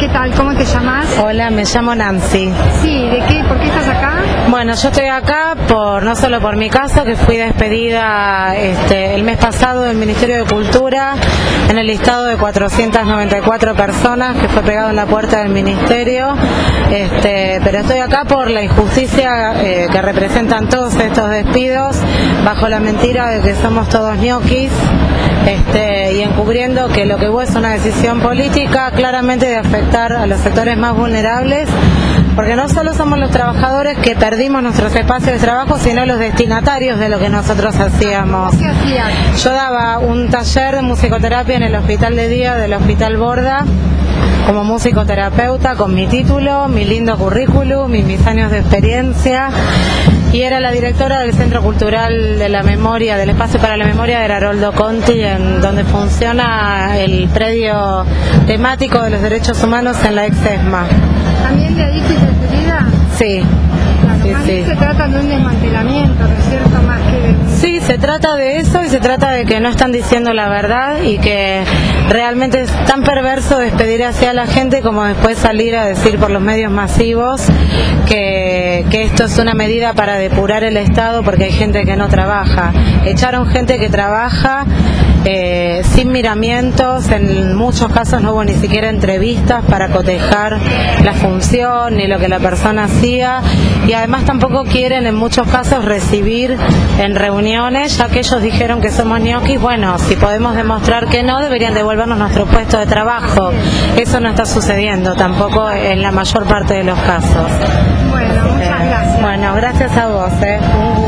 ¿qué tal? ¿Cómo te llamas? Hola, me llamo Nancy. Sí, ¿de qué? ¿Por qué estás acá? Bueno, yo estoy acá no solo por mi caso, que fui despedida el mes pasado del Ministerio de Cultura en el listado de 494 personas que fue pegado en la puerta del Ministerio, pero estoy acá por la injusticia que representan todos estos despidos bajo la mentira de que somos todos ñoquis. Y encubriendo que lo que hubo es una decisión política claramente de afectar a los sectores más vulnerables, porque no solo somos los trabajadores que perdimos nuestros espacios de trabajo, sino los destinatarios de lo que nosotros hacíamos. ¿Qué hacías? Yo daba un taller de musicoterapia en el hospital de día del Hospital Borda, como musicoterapeuta, con mi título, mi lindo currículum y mis años de experiencia, y era la directora del Centro Cultural de la Memoria, del Espacio para la Memoria de Haroldo Conti, en donde funciona el predio temático de los derechos humanos en la ex-ESMA. ¿También de ahí fuiste despedida? Sí. Claro, Sí, más sí. bien se trata de un desmantelamiento, ¿no es cierto? Más que de... Sí, se trata de eso y se trata de que no están diciendo la verdad y que realmente es tan perverso despedir hacia la gente como después salir a decir por los medios masivos que esto es una medida para depurar el Estado porque hay gente que no trabaja. Echaron gente que trabaja sin miramientos, en muchos casos no hubo ni siquiera entrevistas para cotejar la función ni lo que la persona hacía, y además tampoco quieren en muchos casos recibir en reuniones, ya que ellos dijeron que somos ñoquis. Bueno, si podemos demostrar que no, deberían devolvernos nuestro puesto de trabajo. Eso no está sucediendo tampoco en la mayor parte de los casos. Bueno, muchas gracias. Bueno, gracias a vos. Un gusto.